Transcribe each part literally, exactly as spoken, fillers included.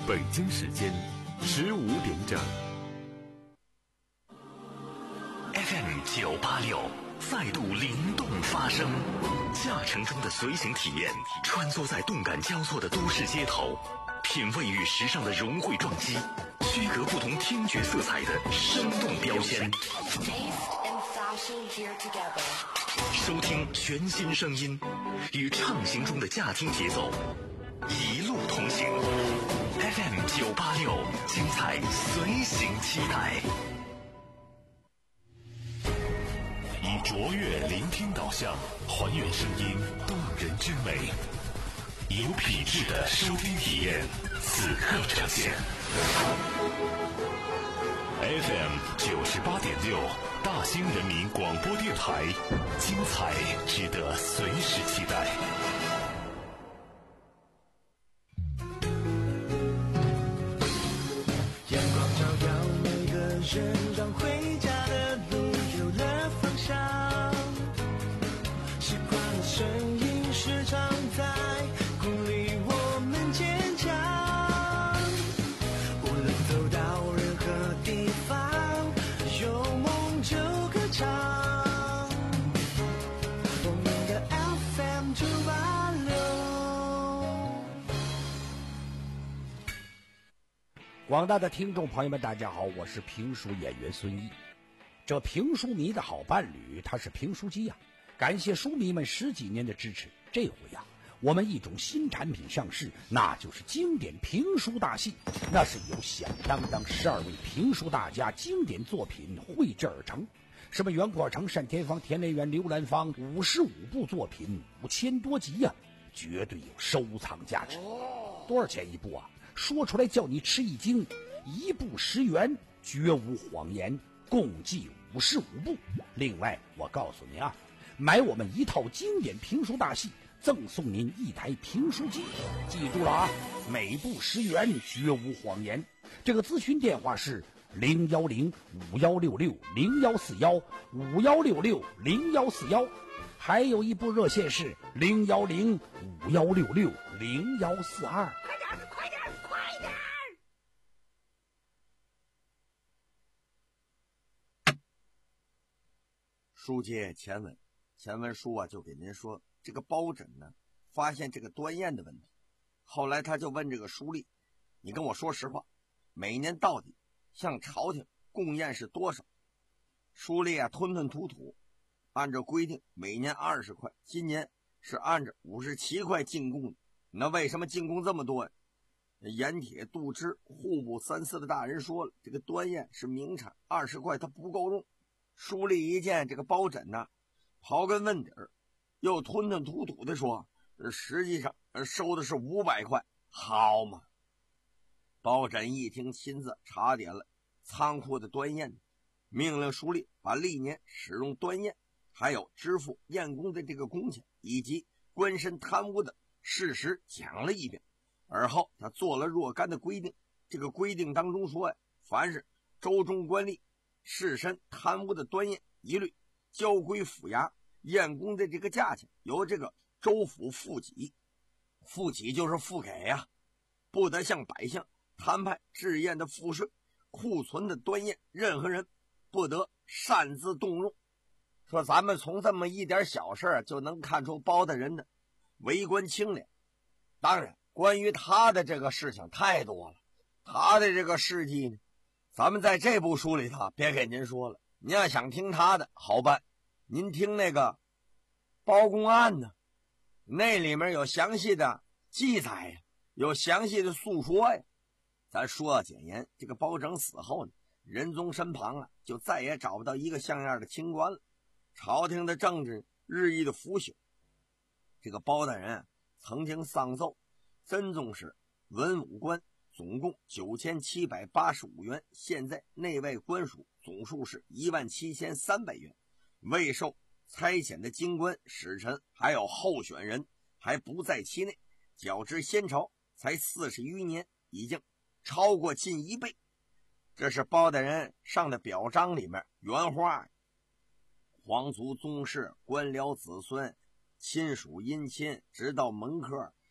北京时间十五点整。 F M 九八六再度灵动发声，驾乘中的随行体验，穿梭在动感交错的都市街头，品味与时尚的融汇撞击，区隔不同听觉色彩的生动标签。收听全新声音，与畅行中的驾听节奏一路同行。F M 九八六，精彩随行期待。以卓越聆听导向，还原声音动人之美，有品质的收听体验，此刻呈现。F M 九十八点六，大兴人民广播电台，精彩值得随时期待。 阳光照耀每个人，让回家的路有了方向。习惯了声音时常在鼓励我们坚强。无论走到任何地方，有梦就歌唱。我们的 F M 九八六。 广大的听众朋友们，大家好，我是评书演员孙毅。这评书迷的好伴侣，他是评书机呀、啊。感谢书迷们十几年的支持，这回呀、啊，我们一种新产品上市，那就是经典评书大戏。那是由响当当十二位评书大家经典作品绘制而成，什么袁阔成、单田芳、田连元、刘兰芳，五十五部作品，五千多集呀、啊，绝对有收藏价值。多少钱一部啊？说出来叫你吃一惊，一部十元，绝无谎言，共计五十五部。另外，我告诉你啊，买我们一套经典评书大戏，赠送您一台评书机。记住了啊，每部十元，绝无谎言。这个咨询电话是零幺零五幺六六零幺四幺五幺六六零幺四幺，还有一部热线是零幺零五幺六六零幺四二。 快点，快点，快点！ 书接前文，前文书啊就给您说，这个包拯呢发现这个端砚的问题，后来他就问这个书吏，你跟我说实话，每年到底向朝廷贡砚是多少？书吏啊吞吞吐吐，按照规定每年二十块，今年是按照五十七块进贡的。那为什么进贡这么多呀？盐铁、杜支、户部三司的大人说了，这个端砚是名产，二十块它不够用。书吏一见这个包拯呢，刨根问底儿，又吞吞吐吐的说，实际上收的是五百块。好嘛！包拯一听，亲自查点了仓库的端砚，命令书吏把历年使用端砚，还有支付验工的这个工钱，以及官绅贪污的事实讲了一遍。而后他做了若干的规定，这个规定当中说呀，凡是州中官吏士绅贪污的端砚，一律交归府衙，验工的这个价钱由这个州府付给，付给就是付给呀、啊，不得向百姓摊派制验的赋税，库存的端砚任何人不得擅自动用。说咱们从这么一点小事就能看出包大人的为官清廉。当然关于他的这个事情太多了，他的这个事迹呢，咱们在这部书里头别给您说了，您要想听他的好办，您听那个包公案呢，那里面有详细的记载呀，有详细的诉说呀。咱说要简言，这个包拯死后呢，仁宗身旁啊就再也找不到一个像样的清官了，朝廷的政治日益的腐朽。这个包大人、啊、曾经上奏真宗室文武官总共九千七百八十五元，现在内外官署总数是一万七千三百元，未受差遣的京官使臣还有候选人还不在其内，较之先朝才四十余年，已经超过近一倍。这是包大人上的表彰里面原话，皇族宗室、官僚子孙、亲属姻亲，直到门客，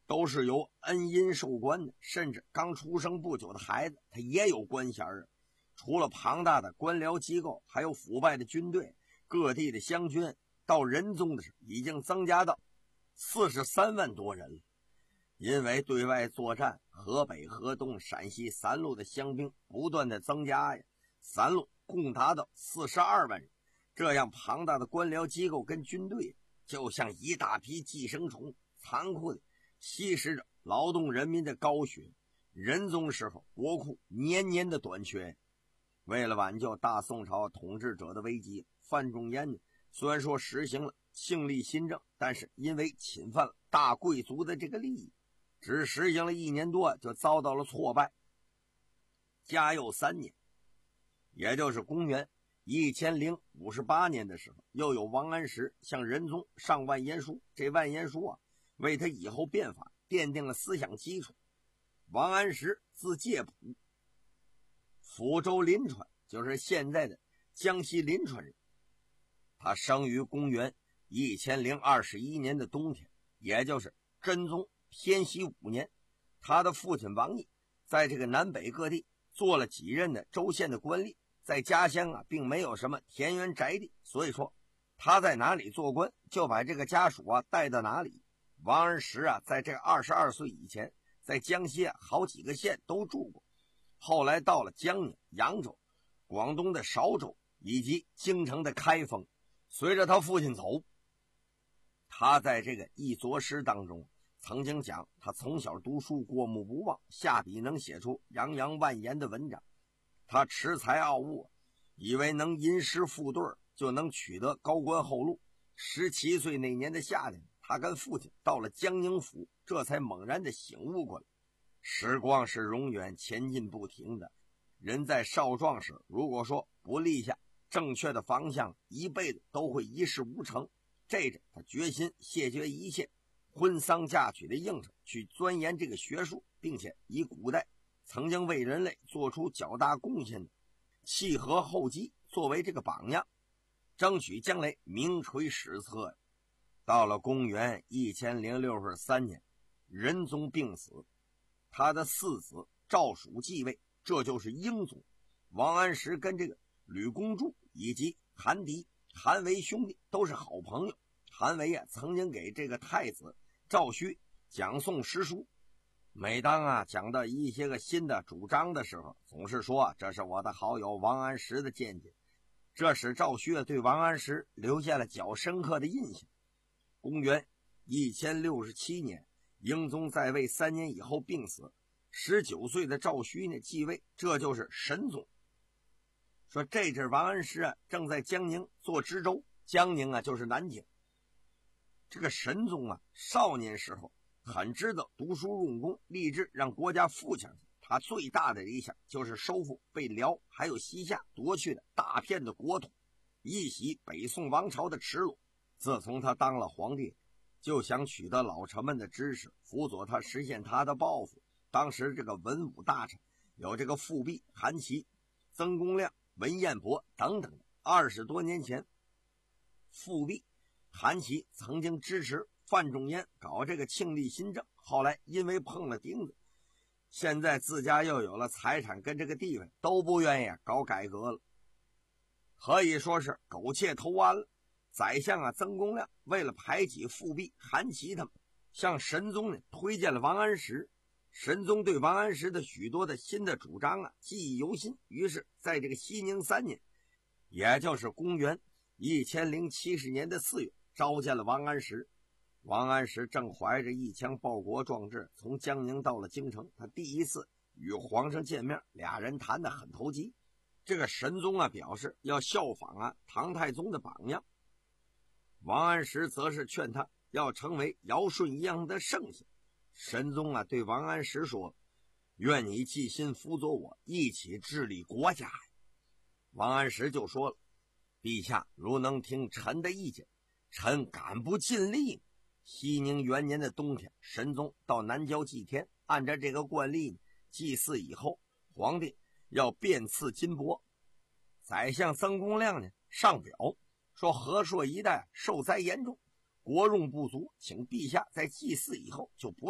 都是由恩荫授官的，甚至刚出生不久的孩子他也有官衔啊。除了庞大的官僚机构，还有腐败的军队，各地的湘军到仁宗的时候已经增加到四十三万多人了。因为对外作战，河北、河东、陕西三路的乡兵不断的增加呀，三路共达到四十二万人。这样庞大的官僚机构跟军队，就像一大批寄生虫，残酷的吸食着劳动人民的高血。仁宗时候国库年年的短缺。为了挽救大宋朝统治者的危机，范仲淹呢虽然说实行了庆历新政，但是因为侵犯了大贵族的这个利益，只实行了一年多就遭到了挫败。嘉佑三年，也就是公元一千零五十八年的时候，又有王安石向仁宗上万言书，这万言书啊为他以后变法奠定了思想基础。王安石字介甫，抚州临川，就是现在的江西临川人。他生于公元一千零二十一年的冬天，也就是真宗偏熙五年。他的父亲王毅在这个南北各地做了几任的州县的官吏，在家乡啊并没有什么田园宅地，所以说他在哪里做官就把这个家属啊带到哪里。王安石啊在这二十二岁以前，在江西啊好几个县都住过，后来到了江宁、扬州、广东的韶州以及京城的开封。随着他父亲走，他在这个一作诗当中曾经讲，他从小读书过目不忘，下笔能写出洋洋万言的文章。他恃才傲物，以为能吟诗赋对就能取得高官厚禄。十七岁那年的夏天，他跟父亲到了江宁府，这才猛然的醒悟过来。时光是永远前进不停的，人在少壮时如果说不立下正确的方向，一辈子都会一事无成。这着他决心谢绝一切婚丧嫁娶的应酬，去钻研这个学术，并且以古代曾经为人类做出较大贡献的契合后继作为这个榜样，争取将来名垂史册。到了公元一千零六十三年，仁宗病死，他的四子赵曙继位，这就是英宗。王安石跟这个吕公著以及韩狄、韩维兄弟都是好朋友。韩维啊曾经给这个太子赵顼讲诵诗书，每当啊讲到一些个新的主张的时候，总是说这是我的好友王安石的见解，这使赵顼对王安石留下了较深刻的印象。公元一千六十七年，英宗在位三年以后病死，十九岁的赵顼呢继位，这就是神宗。说这阵王安石啊正在江宁做知州，江宁啊就是南京。这个神宗啊少年时候很知道读书用功，立志让国家富强起。他最大的理想就是收复被辽还有西夏夺去的大片的国土，一洗北宋王朝的耻辱。自从他当了皇帝，就想取得老臣们的支持，辅佐他实现他的抱负。当时这个文武大臣有这个富弼、韩琦、曾公亮、文彦博等等。二十多年前，富弼、韩琦曾经支持范仲淹搞这个庆历新政，后来因为碰了钉子，现在自家又有了财产跟这个地位，都不愿意搞改革了，可以说是苟且偷安了。宰相啊曾公亮为了排挤富弼、韩琦他们，向神宗呢推荐了王安石。神宗对王安石的许多的新的主张啊记忆犹新，于是在这个熙宁三年，也就是公元一千零七十年的四月，召见了王安石。王安石正怀着一腔报国壮志从江宁到了京城，他第一次与皇上见面，俩人谈得很投机。这个神宗啊表示要效仿啊唐太宗的榜样，王安石则是劝他要成为尧舜一样的圣贤。神宗啊对王安石说，愿你尽心辅佐我，一起治理国家。王安石就说了，陛下如能听臣的意见，臣敢不尽力。熙宁元年的冬天，神宗到南郊祭天，按照这个惯例，祭祀以后，皇帝要遍赐金帛。宰相曾公亮呢上表说，和硕一带受灾严重，国用不足，请陛下在祭祀以后就不要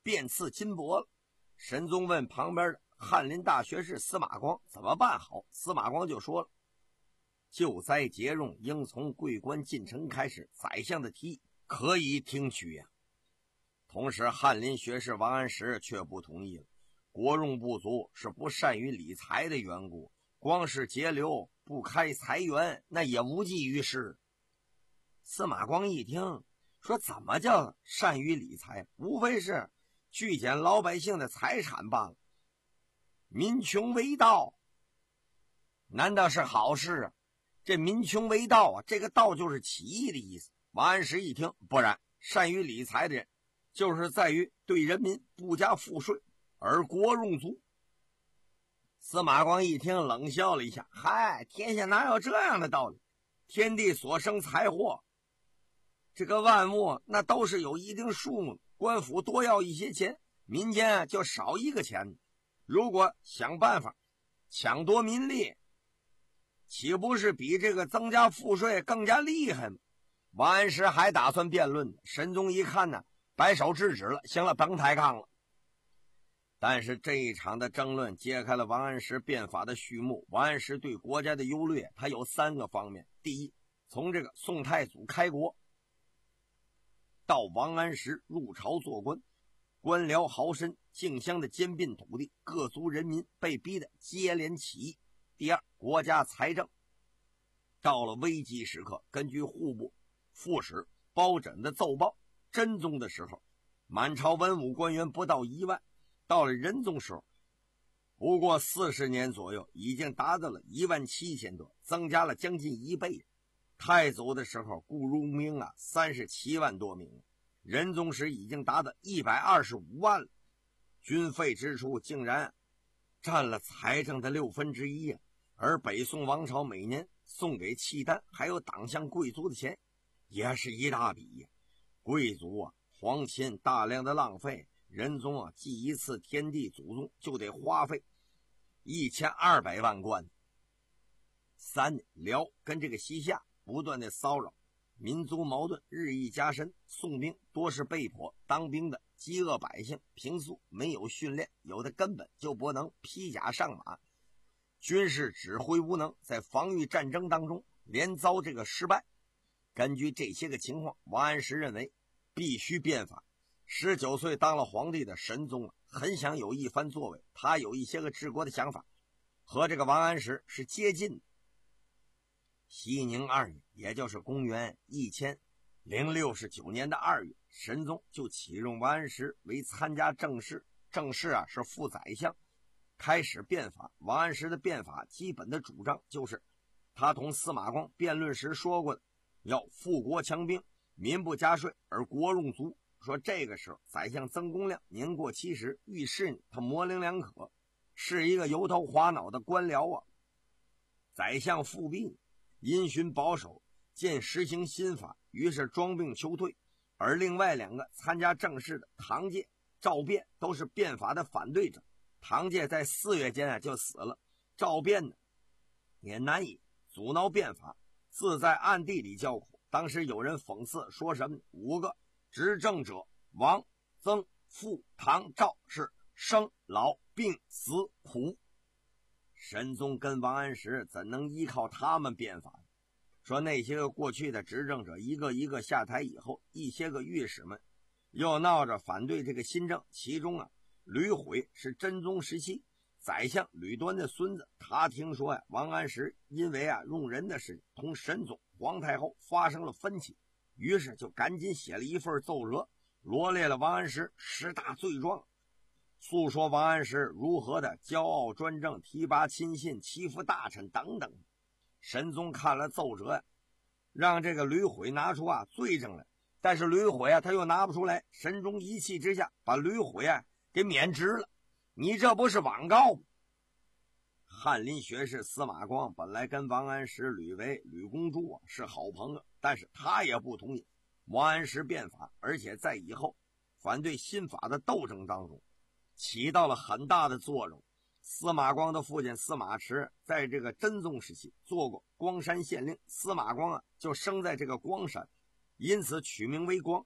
便刺金帛了。神宗问旁边的翰林大学士司马光怎么办好，司马光就说了，救灾节用应从贵官进城开始，宰相的提议可以听取呀、啊。同时翰林学士王安石却不同意了，国用不足是不善于理财的缘故，光是节流不开财源，那也无济于事。司马光一听说，怎么叫善于理财？无非是聚减老百姓的财产罢了。民穷为道，难道是好事啊？这民穷为道啊，这个道就是起义的意思。王安石一听，不然，善于理财的人就是在于对人民不加赋税，而国用足。司马光一听冷笑了一下，嗨，天下哪有这样的道理？天地所生财货，这个万物那都是有一定数目，官府多要一些钱，民间就少一个钱。如果想办法抢夺民力，岂不是比这个增加赋税更加厉害吗？王安石还打算辩论，神宗一看呢，摆手制止了，行了，甭抬杠了。但是这一场的争论揭开了王安石变法的序幕。王安石对国家的优劣，他有三个方面。第一，从这个宋太祖开国到王安石入朝做官，官僚豪绅竞相的兼并土地，各族人民被逼得接连起义。第二，国家财政到了危机时刻，根据户部副使包拯的奏报，真宗的时候满朝文武官员不到一万，到了仁宗时候不过四十年左右，已经达到了一万七千多，增加了将近一倍。太祖的时候雇佣兵啊三十七万多名，仁宗时已经达到一百二十五万了，军费支出竟然占了财政的六分之一啊！而北宋王朝每年送给契丹还有党项贵族的钱也是一大笔呀、啊。贵族啊皇亲大量的浪费，仁宗啊祭一次天地祖宗就得花费一千二百万贯。三，辽跟这个西夏不断的骚扰，民族矛盾日益加深，宋兵多是被迫当兵的饥饿百姓，平素没有训练，有的根本就不能披甲上马，军事指挥无能，在防御战争当中连遭这个失败。根据这些个情况，王安石认为必须变法。十九岁当了皇帝的神宗很想有一番作为，他有一些个治国的想法，和这个王安石是接近的。熙宁二年，也就是公元一千零六十九年的二月，神宗就启用王安石为参加政事，政事啊是副宰相，开始变法。王安石的变法基本的主张就是他同司马光辩论时说过的，要富国强兵，民不加税，而国用足。说这个时候宰相曾公亮年过七十，遇事他模棱两可，是一个油头滑脑的官僚啊。宰相复辟因循保守，见实行新法，于是装病求退。而另外两个参加政事的唐介、赵卞都是变法的反对者。唐介在四月间啊就死了，赵卞呢也难以阻挠变法，自在暗地里叫苦。当时有人讽刺说什么五个执政者王、曾、傅、唐、赵是生老病死苦，神宗跟王安石怎能依靠他们变法？说那些个过去的执政者一个一个下台以后，一些个御史们又闹着反对这个新政。其中啊，吕毁是真宗时期宰相吕端的孙子，他听说呀、啊，王安石因为啊用人的事同神宗皇太后发生了分歧，于是就赶紧写了一份奏折，罗列了王安石十大罪状，诉说王安石如何的骄傲专政、提拔亲信、欺负大臣等等。神宗看了奏折，让这个吕毁拿出啊罪证来，但是吕毁啊他又拿不出来。神宗一气之下把吕毁啊给免职了。你这不是枉告吗？翰林学士司马光本来跟王安石、吕维、吕公主啊是好朋友，但是他也不同意王安石变法，而且在以后反对新法的斗争当中起到了很大的作用。司马光的父亲司马池在这个真宗时期做过光山县令，司马光啊就生在这个光山，因此取名为光。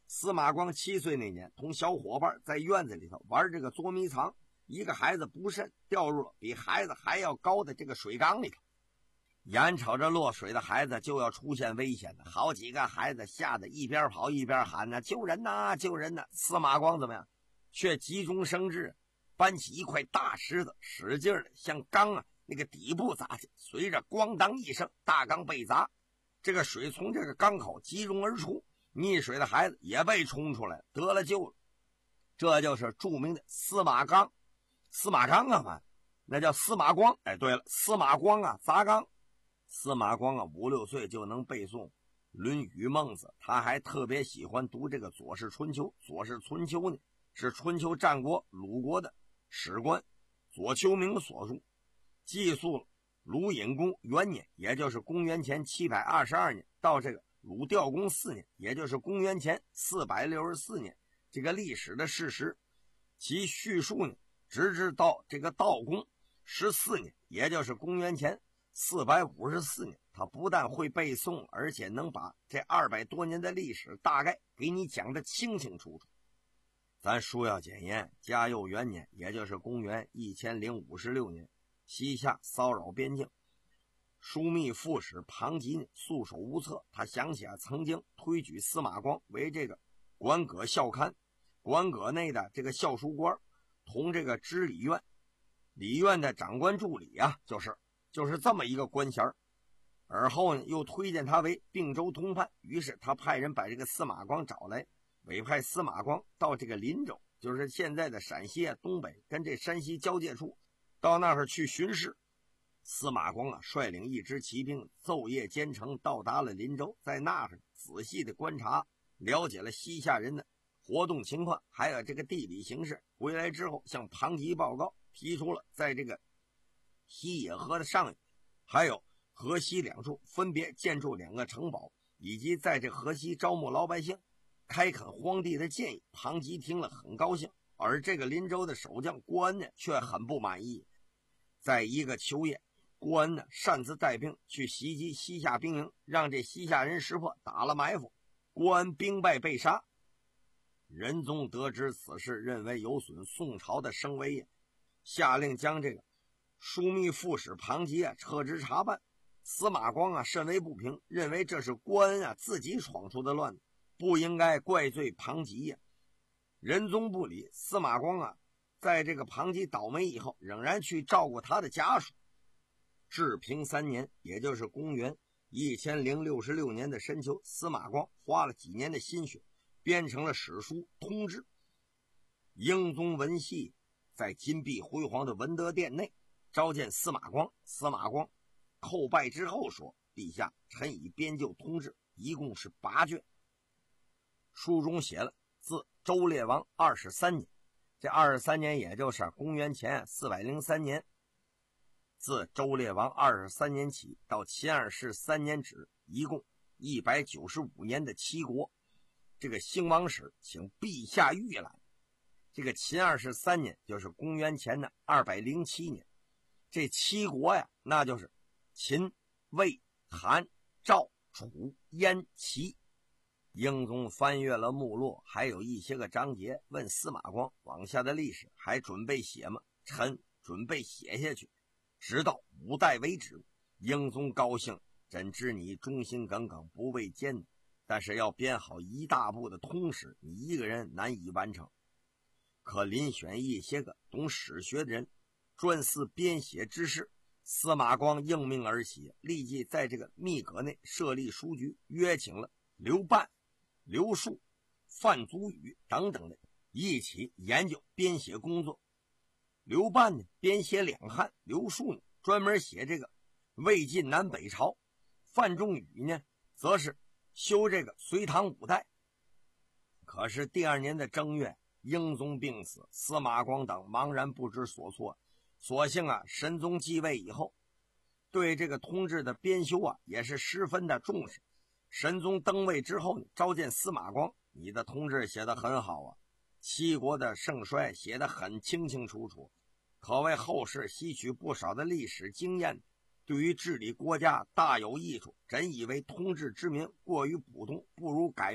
司马光七岁那年，同小伙伴在院子里头玩这个捉迷藏，一个孩子不慎掉入了比孩子还要高的这个水缸里头，眼瞅着落水的孩子就要出现危险了，好几个孩子吓得一边跑一边喊呐、啊：“救人呐、啊，救人呐、啊！”司马光怎么样？却急中生智，搬起一块大石头，使劲的向缸啊那个底部砸去，随着咣当一声，大缸被砸，这个水从这个缸口急涌而出，溺水的孩子也被冲出来，得了救了。这就是著名的司马缸，司马缸啊，那叫司马光。哎，对了，司马光啊砸缸。司马光啊五六岁就能背诵《论语》《孟子》，他还特别喜欢读这个《左氏春秋》。《左氏春秋》呢是春秋战国鲁国的史官左丘明所著，记述了鲁隐公元年，也就是公元前七百二十二年，到这个鲁悼公四年，也就是公元前四百六十四年，这个历史的事实。其叙述呢，直至到这个悼公十四年，也就是公元前四百五十四年，他不但会背诵，而且能把这二百多年的历史大概给你讲得清清楚楚。咱书要简言，嘉佑元年，也就是公元一千零五十六年，西夏骚扰边境，枢密副使庞吉束手无策。他想起啊，曾经推举司马光为这个馆阁校勘，馆阁内的这个校书官，同这个知礼院礼院的长官助理啊，就是就是这么一个官衔。而后呢，又推荐他为并州通判，于是他派人把这个司马光找来，委派司马光到这个临州，就是现在的陕西啊东北跟这山西交界处，到那儿去巡视。司马光啊率领一支骑兵昼夜兼程，到达了临州，在那儿仔细的观察，了解了西夏人的活动情况，还有这个地理形势。回来之后向庞吉报告，提出了在这个西野河的上游还有河西两处分别建筑两个城堡，以及在这河西招募老百姓，开垦荒地的建议。庞吉听了很高兴，而这个临州的守将郭恩呢却很不满意。在一个秋夜，郭恩呢擅自带兵去袭击西夏兵营，让这西夏人识破，打了埋伏，郭恩兵败被杀。仁宗得知此事，认为有损宋朝的声威也，下令将这个枢密副使庞吉啊撤职查办。司马光啊甚为不平，认为这是郭恩啊自己闯出的乱子，不应该怪罪庞吉呀、啊。仁宗不理，司马光啊在这个庞吉倒霉以后，仍然去照顾他的家属。治平三年，也就是公元一千零六十六年的深秋，司马光花了几年的心血，编成了史书《通志》。英宗文系在金碧辉煌的文德殿内召见司马光，司马光叩拜之后说：“陛下，臣已编就通志，一共是八卷。”书中写了自周烈王二十三年，这二十三年也就是公元前四百零三年，自周烈王二十三年起到秦二世三年止，一共一百九十五年的七国。这个兴亡史请陛下预览。这个秦二世三年就是公元前的二百零七年，这七国呀，那就是秦、魏、韩、赵、楚、燕、齐。英宗翻阅了目录，还有一些个章节，问司马光往下的历史还准备写吗？臣准备写下去，直到五代为止。英宗高兴，朕知你忠心耿耿，不畏艰难，但是要编好一大部的通史，你一个人难以完成，可遴选一些个懂史学的人专司编写之事。司马光应命而起，立即在这个密阁内设立书局，约请了刘半、刘树、范祖禹等等的一起研究编写工作。刘半呢编写两汉，刘树呢专门写这个魏晋南北朝，范仲禹呢则是修这个隋唐五代。可是第二年的正月，英宗病死，司马光等茫然不知所措。所幸啊，神宗继位以后，对这个通志的编修啊也是十分的重视。神宗登位之后，召见司马光，你的通志写得很好啊，七国的盛衰写得很清清楚楚，可为后世吸取不少的历史经验，对于治理国家大有益处。朕以为通志之名过于普通，不如改名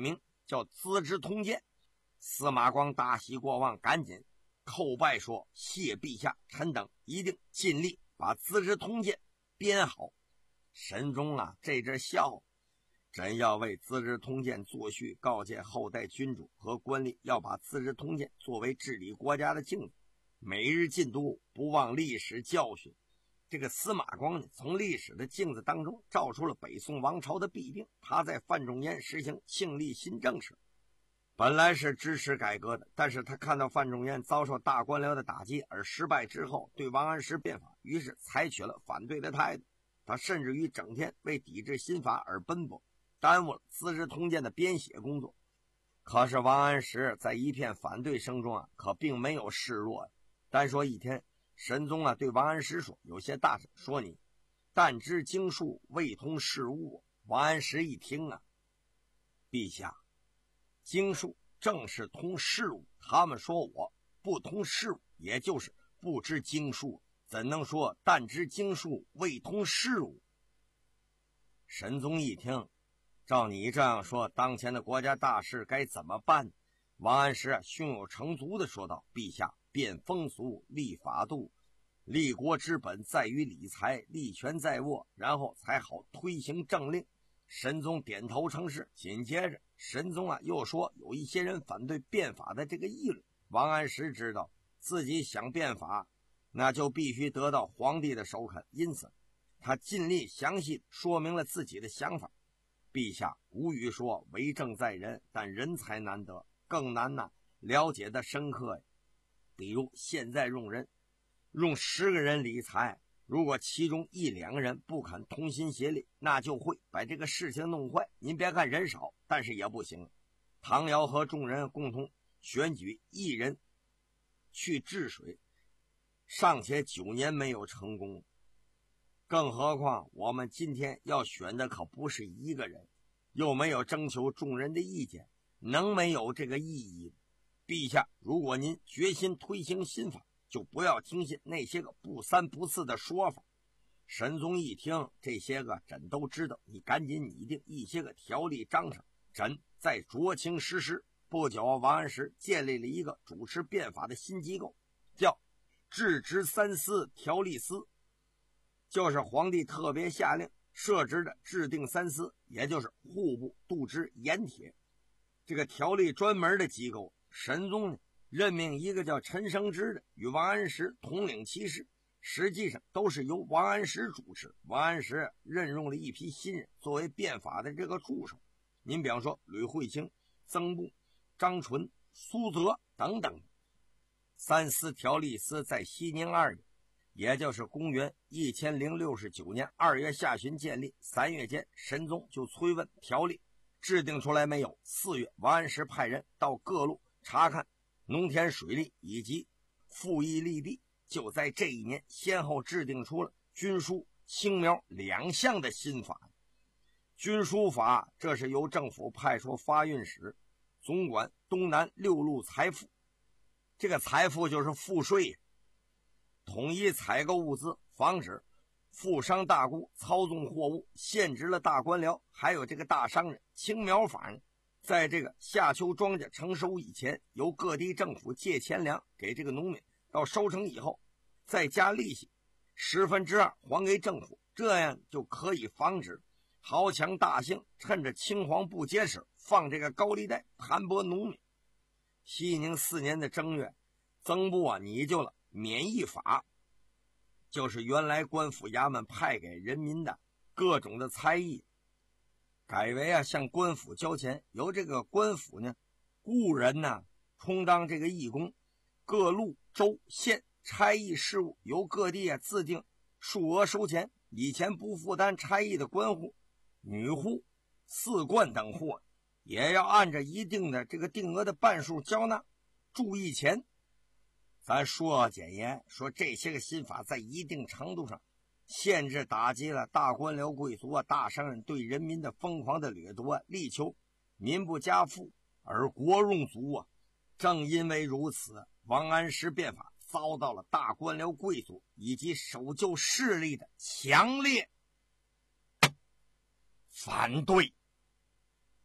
叫《资治通鉴》。司马光大喜过望，赶紧叩拜说：“谢陛下，臣等一定尽力把《资治通鉴》编好。”神宗啊，这阵笑，真要为《资治通鉴》作序，告诫后代君主和官吏要把《资治通鉴》作为治理国家的镜子，每日禁读，不忘历史教训。这个司马光呢，从历史的镜子当中照出了北宋王朝的弊病。他在范仲淹实行庆历新政时，本来是支持改革的，但是他看到范仲淹遭受大官僚的打击而失败之后，对王安石变法，于是采取了反对的态度。他甚至于整天为抵制新法而奔波，耽误了《资治通鉴》的编写工作。可是王安石在一片反对声中啊，可并没有示弱。单说一天，神宗啊对王安石说：“有些大臣说你但知经术，未通事务。”王安石一听啊，陛下，经术正是通事务，他们说我不通事务，也就是不知经术，怎能说但知经术，未通事务？神宗一听，照你这样说，当前的国家大事该怎么办？王安石啊胸有成竹地说道：“陛下，变风俗，立法度，立国之本在于理财，立权在握，然后才好推行政令。”神宗点头称是。紧接着神宗啊又说，有一些人反对变法的这个议论。王安石知道自己想变法，那就必须得到皇帝的首肯，因此他尽力详细说明了自己的想法。陛下，古语说为政在人，但人才难得，更难呐、啊、了解的深刻呀。比如现在用人，用十个人理财，如果其中一两个人不肯同心协力，那就会把这个事情弄坏。您别看人少，但是也不行。唐尧和众人共同选举一人去治水，尚且九年没有成功，更何况我们今天要选的可不是一个人，又没有征求众人的意见，能没有这个意义？陛下，如果您决心推行新法，就不要听信那些个不三不四的说法。神宗一听，这些个朕都知道，你赶紧拟定一些个条例章程，朕再酌情实施。不久，王安石建立了一个主持变法的新机构，叫制执三司条例司，就是皇帝特别下令设置的制定三司，也就是户部、度支、盐铁这个条例专门的机构。神宗呢任命一个叫陈生之的与王安石统领其事，实际上都是由王安石主持。王安石任用了一批新人作为变法的这个助手，您比方说吕惠卿、曾布、张纯、苏泽等等。三司条例司在熙宁二年，也就是公元一千零六十九年二月下旬建立，三月间神宗就催问条例制定出来没有。四月，王安石派人到各路查看农田水利以及赋役利弊，就在这一年先后制定出了军书、青苗两项的新法。军书法，这是由政府派出发运使总管东南六路财赋，这个财赋就是赋税，统一采购物资，防止富商大贾操纵货物，限制了大官僚还有这个大商人。青苗法呢，在这个夏秋庄稼成熟以前，由各地政府借钱粮给这个农民，到收成以后再加利息十分之二还给政府，这样就可以防止豪强大兴趁着青黄不接时放这个高利贷盘剥农民。熙宁四年的正月，曾布啊拟就了免役法，就是原来官府衙门派给人民的各种的差役，改为啊向官府交钱，由这个官府呢雇人呢充当这个义工，各路州县差役事务由各地啊自定数额收钱。以前不负担差役的官户、女户、四官等户也要按着一定的这个定额的半数交纳注意钱。咱说简言说，这些个新法在一定程度上限制打击了大官僚贵族啊、大商人对人民的疯狂的掠夺啊，力求民不加富而国荣足啊。正因为如此，王安石变法遭到了大官僚贵族以及守旧势力的强烈反对。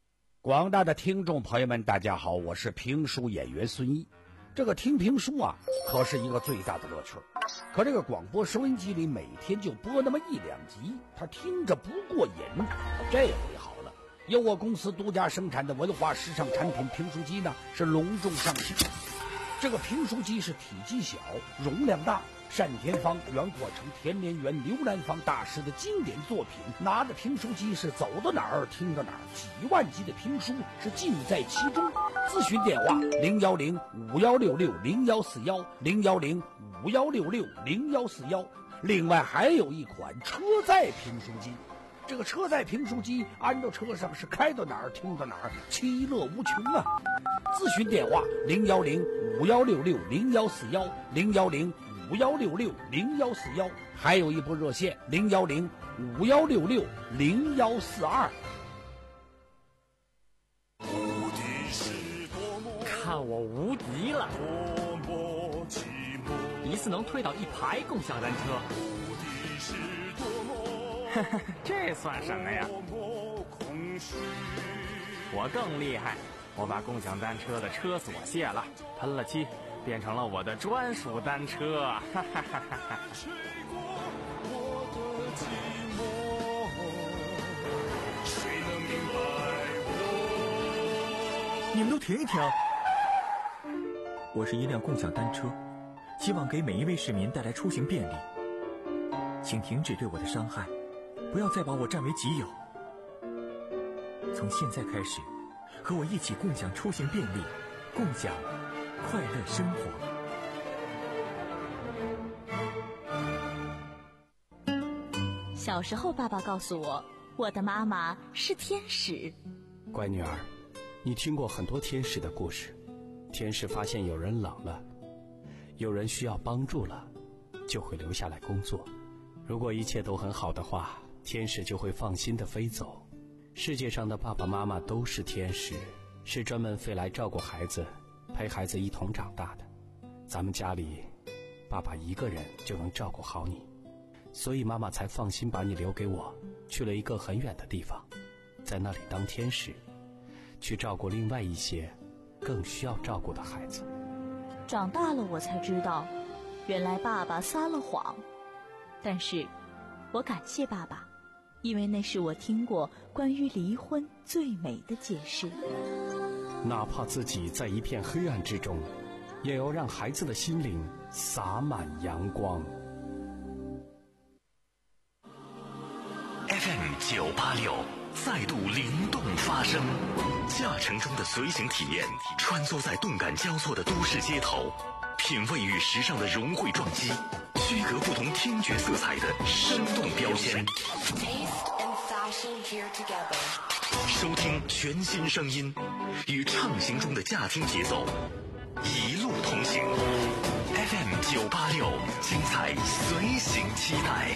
广大的听众朋友们，大家好，我是评书演员孙毅。这个听评书啊，可是一个最大的乐趣。可这个广播收音机里每天就播那么一两集，他听着不过瘾。这回好了，由我公司独家生产的文化时尚产品评书机呢，是隆重上市。这个评书机是体积小，容量大，单田芳、袁阔成、田连元、刘兰芳大师的经典作品，拿着评书机是走到哪儿听到哪儿，几万集的评书是尽在其中。咨询电话零幺零五幺六六零幺四幺零幺零五幺六六零幺四幺。另外还有一款车载评书机，这个车载评书机安到车上是开到哪儿听到哪儿，其乐无穷啊！咨询电话零幺零五幺六六零幺四幺零幺零五幺六六零幺四幺，还有一部热线零幺零五幺六六零幺四二。 看我无敌了！一次能推倒一排共享单车。这算什么呀？我更厉害，我把共享单车的车锁卸了，喷了漆，变成了我的专属单车。哈哈哈哈！ 你们都停一停！我是一辆共享单车，希望给每一位市民带来出行便利。请停止对我的伤害，不要再把我占为己有。从现在开始，和我一起共享出行便利，共享快乐生活。小时候，爸爸告诉我，我的妈妈是天使。 乖女儿，你听过很多天使的故事。天使发现有人冷了，有人需要帮助了，就会留下来工作。如果一切都很好的话，天使就会放心地飞走。世界上的爸爸妈妈都是天使，是专门飞来照顾孩子，陪孩子一同长大的。咱们家里，爸爸一个人就能照顾好你，所以妈妈才放心把你留给我，去了一个很远的地方，在那里当天使，去照顾另外一些更需要照顾的孩子。 长大了我才知道，原来爸爸撒了谎。但是我感谢爸爸，因为那是我听过关于离婚最美的解释。 哪怕自己在一片黑暗之中，也要让孩子的心灵洒满阳光。 F M 九八六再度灵动发声，驾乘中的随行体验，穿梭在动感交错的都市街头，品味与时尚的融汇撞击，区隔不同听觉色彩的生动标签。收听全新声音，与畅行中的驾听节奏，一路同行。F M 九八六，精彩随行期待。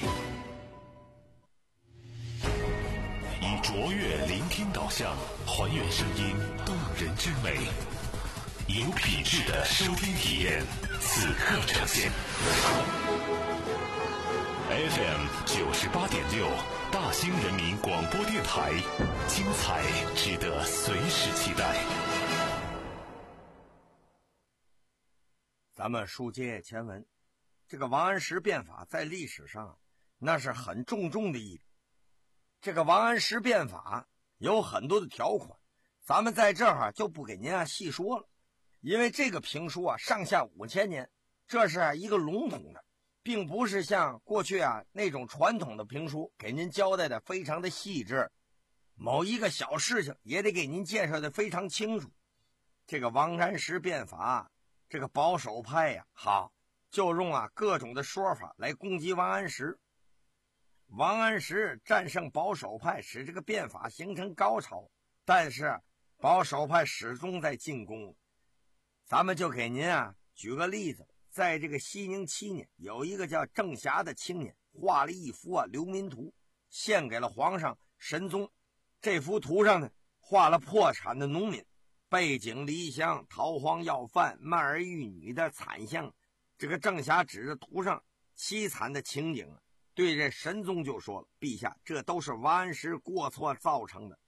以卓越聆听导向，还原声音动人之美，有品质的收听体验，此刻呈现。F M 九十八点六，大兴人民广播电台，精彩值得随时期待。 咱们书接前文，这个王安石变法在历史上那是很重重的一笔。 这个王安石变法有很多的条款，咱们在这儿就不给您啊细说了，因为这个评书啊上下五千年，这是一个笼统的，并不是像过去啊那种传统的评书给您交代的非常的细致，某一个小事情也得给您介绍的非常清楚。这个王安石变法，这个保守派呀、啊，好就用啊各种的说法来攻击王安石。 王安石战胜保守派，使这个变法形成高潮，但是保守派始终在进攻。咱们就给您啊举个例子，在这个熙宁七年，有一个叫郑霞的青年画了一幅啊流民图，献给了皇上神宗。这幅图上呢，画了破产的农民，背井离乡、逃荒要饭、卖儿育女的惨象。这个郑霞指着图上凄惨的情景啊。 对这神宗就说了：“陛下，这都是王安石过错造成的，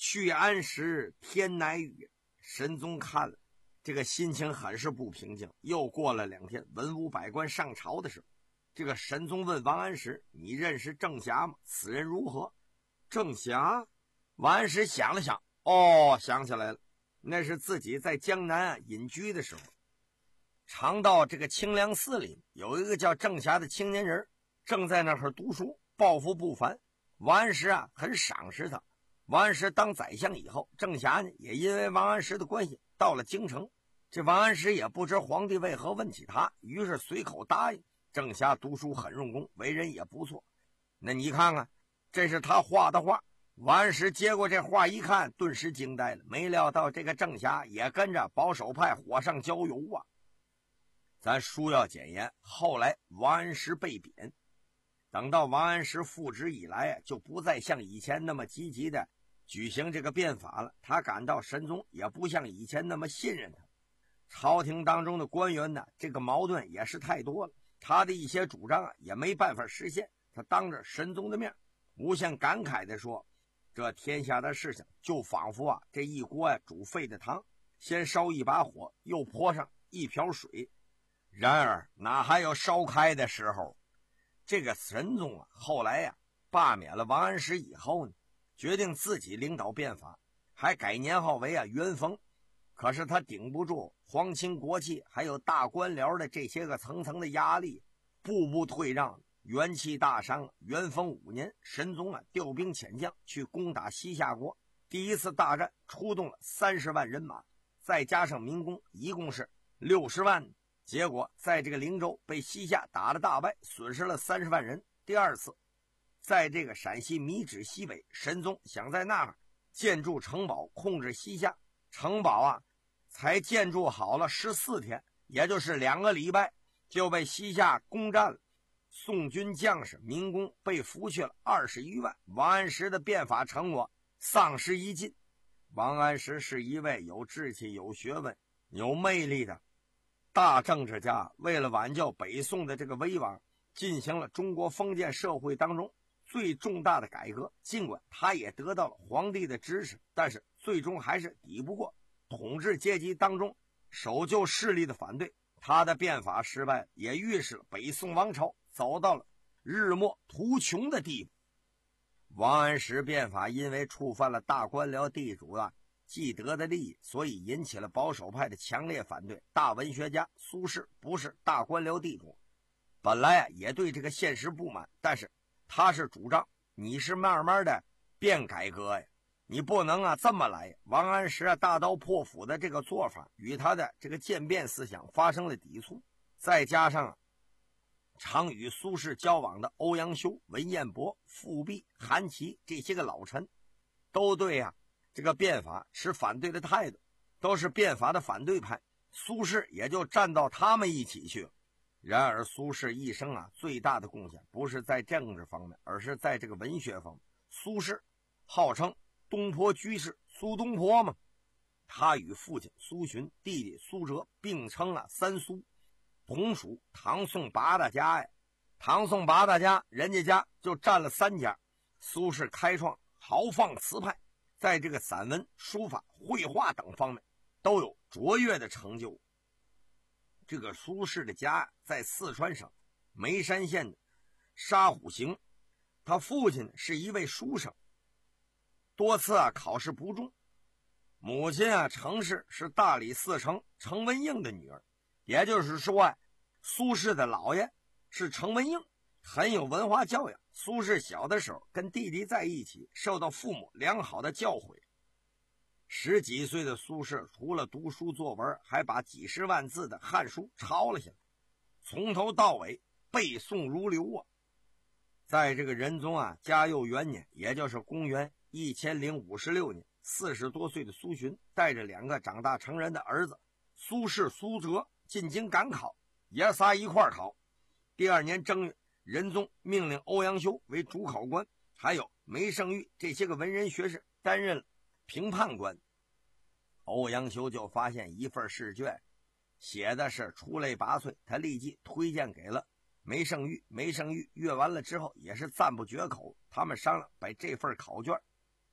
去安时天乃雨。神宗看了，这个心情很是不平静。又过了两天，文武百官上朝的时候，这个神宗问王安石：“你认识郑侠吗？此人如何？”郑侠，王安石想了想，哦，想起来了，那是自己在江南啊隐居的时候，常到这个清凉寺里，有一个叫郑侠的青年人，正在那儿读书，抱负不凡。王安石啊很赏识他。王安石当宰相以后，郑侠呢也因为王安石的关系到了京城。这王安石也不知皇帝为何问起他，于是随口答应。郑侠读书很用功，为人也不错。那你看看，这是他画的画。王安石接过这画一看，顿时惊呆了，没料到这个郑侠也跟着保守派火上浇油啊。咱书要简言，后来王安石被贬。等到王安石复职以来，就不再像以前那么积极的举行这个变法了。他感到神宗也不像以前那么信任他，朝廷当中的官员呢，这个矛盾也是太多了，他的一些主张啊也没办法实现。他当着神宗的面无限感慨地说，这天下的事情就仿佛啊这一锅啊煮沸的汤，先烧一把火，又泼上一瓢水，然而哪还有烧开的时候。这个神宗啊后来呀、啊、罢免了王安石以后呢，决定自己领导变法，还改年号为啊元丰。可是他顶不住皇亲国戚还有大官僚的这些个层层的压力，步步退让，元气大伤。元丰五年，神宗啊调兵遣将去攻打西夏国，第一次大战出动了三十万人马，再加上民工，一共是六十万。结果在这个灵州被西夏打了大败，损失了三十万人。第二次在这个陕西米脂西北，神宗想在那儿建筑城堡控制西夏，城堡啊才建筑好了十四天，也就是两个礼拜就被西夏攻占了。宋军将士民工被俘去了二十余万，王安石的变法成果丧失一尽。王安石是一位有志气、有学问、有魅力的大政治家，为了挽救北宋的这个危亡，进行了中国封建社会当中最重大的改革。尽管他也得到了皇帝的支持，但是最终还是抵不过统治阶级当中守旧势力的反对。他的变法失败，也预示了北宋王朝走到了日没途穷的地步。王安石变法因为触犯了大官僚地主啊既得的利益，所以引起了保守派的强烈反对。大文学家苏轼不是大官僚地主，本来啊也对这个现实不满，但是他是主张你是慢慢的变改革呀，你不能啊这么来。王安石啊大刀破斧的这个做法与他的这个渐变思想发生了抵触，再加上啊常与苏轼交往的欧阳修、文彦博、富弼、韩琦这些个老臣都对啊这个变法持反对的态度，都是变法的反对派，苏轼也就站到他们一起去了。然而苏轼一生啊最大的贡献不是在政治方面，而是在这个文学方面。苏轼号称东坡居士，苏东坡嘛，他与父亲苏洵、弟弟苏辙并称了三苏，同属唐宋八大家呀。唐宋八大家人家家就占了三家。苏轼开创豪放词派，在这个散文、书法、绘画等方面都有卓越的成就。这个苏轼的家在四川省眉山县的沙虎行，他父亲是一位书生，多次啊考试不中。母亲啊程氏是大理寺丞程文应的女儿，也就是说啊苏轼的姥爷是程文应，很有文化教养。苏轼小的时候跟弟弟在一起，受到父母良好的教诲。十几岁的苏轼除了读书作文，还把几十万字的《汉书》抄了下来，从头到尾背诵如流啊。在这个仁宗啊嘉佑元年，也就是公元一千零五十六年，四十多岁的苏洵带着两个长大成人的儿子苏轼、苏辙进京赶考，爷仨一块考。第二年正月，仁宗命令欧阳修为主考官，还有梅圣玉这些个文人学士担任评判官。欧阳修就发现一份试卷写的是出类拔萃，他立即推荐给了梅圣玉。梅圣玉阅完了之后也是赞不绝口，他们商量把这份考卷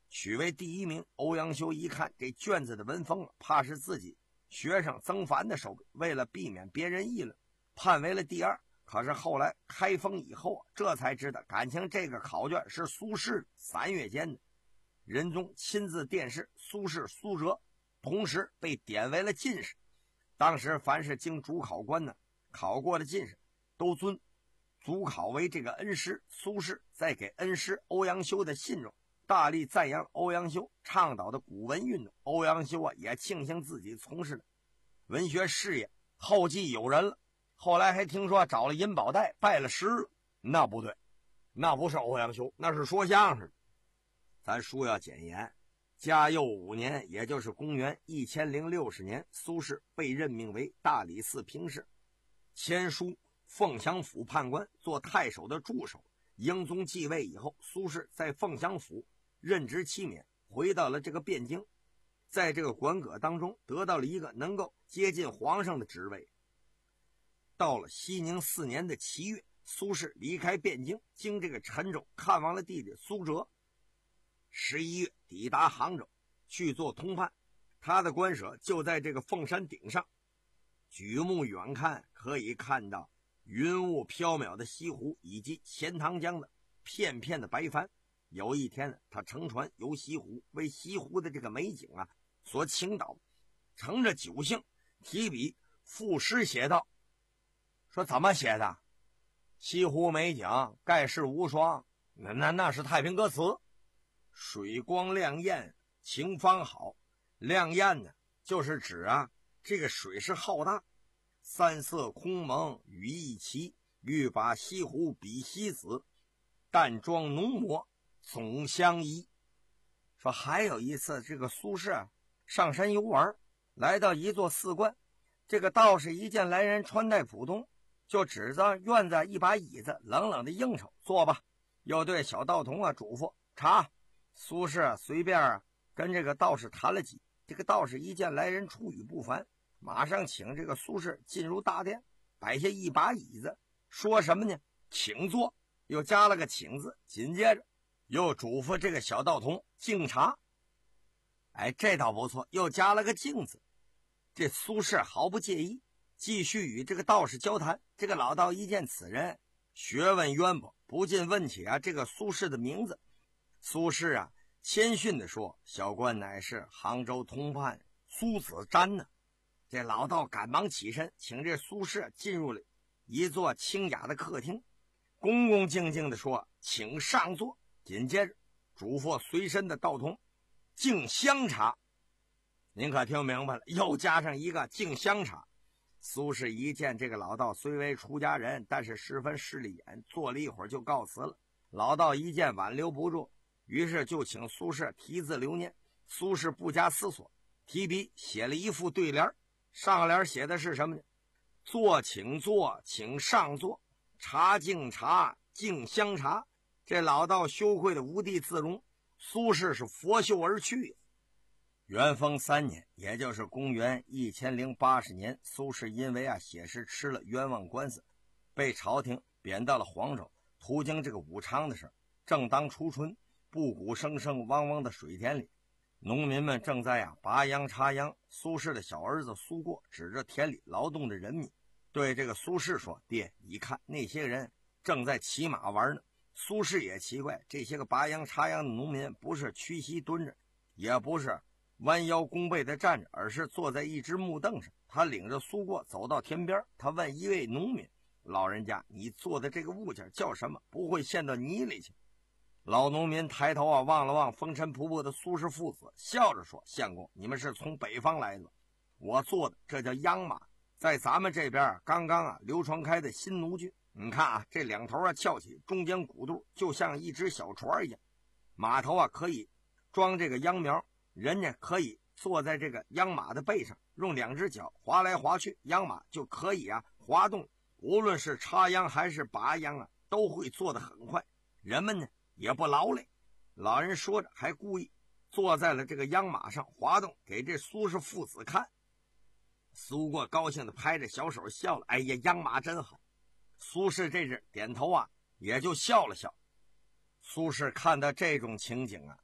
取为第一名。欧阳修一看这卷子的文风，怕是自己学生曾凡的手笔，为了避免别人议论，判为了第二。可是后来开封以后，这才知道感情这个考卷是苏轼三月间的。仁宗亲自殿试苏轼、苏辙，同时被点为了进士。当时凡是经主考官呢考过的进士，都尊主考为这个恩师。苏轼在给恩师欧阳修的信中大力赞扬欧阳修倡导的古文运动。欧阳修啊也庆幸自己从事的文学事业后继有人了。后来还听说找了银宝带拜了师了，那不对，那不是欧阳修，那是说相声的。咱书要简言，嘉佑五年，也就是公元一千零六十年，苏轼被任命为大理寺平事，签书凤翔府判官，做太守的助手。英宗继位以后，苏轼在凤翔府任职期免，回到了这个汴京，在这个馆阁当中得到了一个能够接近皇上的职位。到了熙宁四年的七月，苏轼离开汴京，经这个陈州看望了弟弟苏辙。十一月抵达杭州，去做通判。他的官舍就在这个凤山顶上，举目远看，可以看到云雾飘渺的西湖以及钱塘江的片片的白帆。有一天，他乘船游西湖，为西湖的这个美景啊所倾倒，乘着酒兴，提笔赋诗写道，说怎么写的？西湖美景盖世无双，那那那是太平歌词。水光亮艳，晴方好。亮艳呢，就是指啊，这个水是浩大，三色空蒙羽翼齐，欲把西湖比西子，淡妆浓抹总相宜。说还有一次，这个苏轼啊上山游玩，来到一座寺观，这个道士一见来人穿戴普通，就指着院子一把椅子，冷冷的应酬，坐吧。又对小道童啊嘱咐茶。苏轼随便啊跟这个道士谈了几，这个道士一见来人出语不凡，马上请这个苏轼进入大殿，摆下一把椅子，说什么呢？请坐，又加了个请字，紧接着又嘱咐这个小道童敬茶。哎，这倒不错，又加了个敬字。这苏轼毫不介意，继续与这个道士交谈。这个老道一见此人学问渊博，不禁问起啊这个苏轼的名字。苏轼啊谦逊地说，小官乃是杭州通判苏子瞻呢。这老道赶忙起身，请这苏轼进入了一座清雅的客厅，恭恭敬敬地说，请上座。紧接着嘱咐随身的道童敬香茶。您可听明白了，又加上一个敬香茶。苏轼一见这个老道虽为出家人，但是十分势利眼，坐了一会儿就告辞了。老道一见挽留不住，于是就请苏轼题字留念。苏轼不加思索，提笔写了一副对联，上联写的是什么呢？坐请坐，请上座，茶敬茶，敬香茶。这老道羞愧的无地自容，苏轼是拂袖而去。元丰三年，也就是公元一千零八十年，苏轼因为啊写诗吃了冤枉官司，被朝廷贬到了黄州。途经这个武昌的时候，正当初春，布谷声声汪汪的水田里，农民们正在啊拔秧插秧。苏轼的小儿子苏过指着田里劳动的人民，对这个苏轼说，爹，你看那些人正在骑马玩呢。苏轼也奇怪，这些个拔秧插秧的农民不是屈膝蹲着，也不是弯腰弓背的站着，而是坐在一只木凳上。他领着苏过走到田边，他问一位农民，老人家，你做的这个物件叫什么？不会陷到泥里去？老农民抬头啊望了望风尘仆仆的苏轼父子，笑着说，相公，你们是从北方来的，我做的这叫秧马，在咱们这边刚刚啊流传开的新奴具。你看啊，这两头啊翘起，中间鼓肚就像一只小船一样，马头啊可以装这个秧苗，人家可以坐在这个秧马的背上，用两只脚滑来滑去，秧马就可以啊滑动。无论是插秧还是拔秧啊，都会做得很快，人们呢也不劳累。老人说着，还故意坐在了这个秧马上滑动，给这苏轼父子看。苏过高兴地拍着小手笑了，哎呀，秧马真好。苏轼这阵点头啊，也就笑了笑。苏轼看到这种情景啊，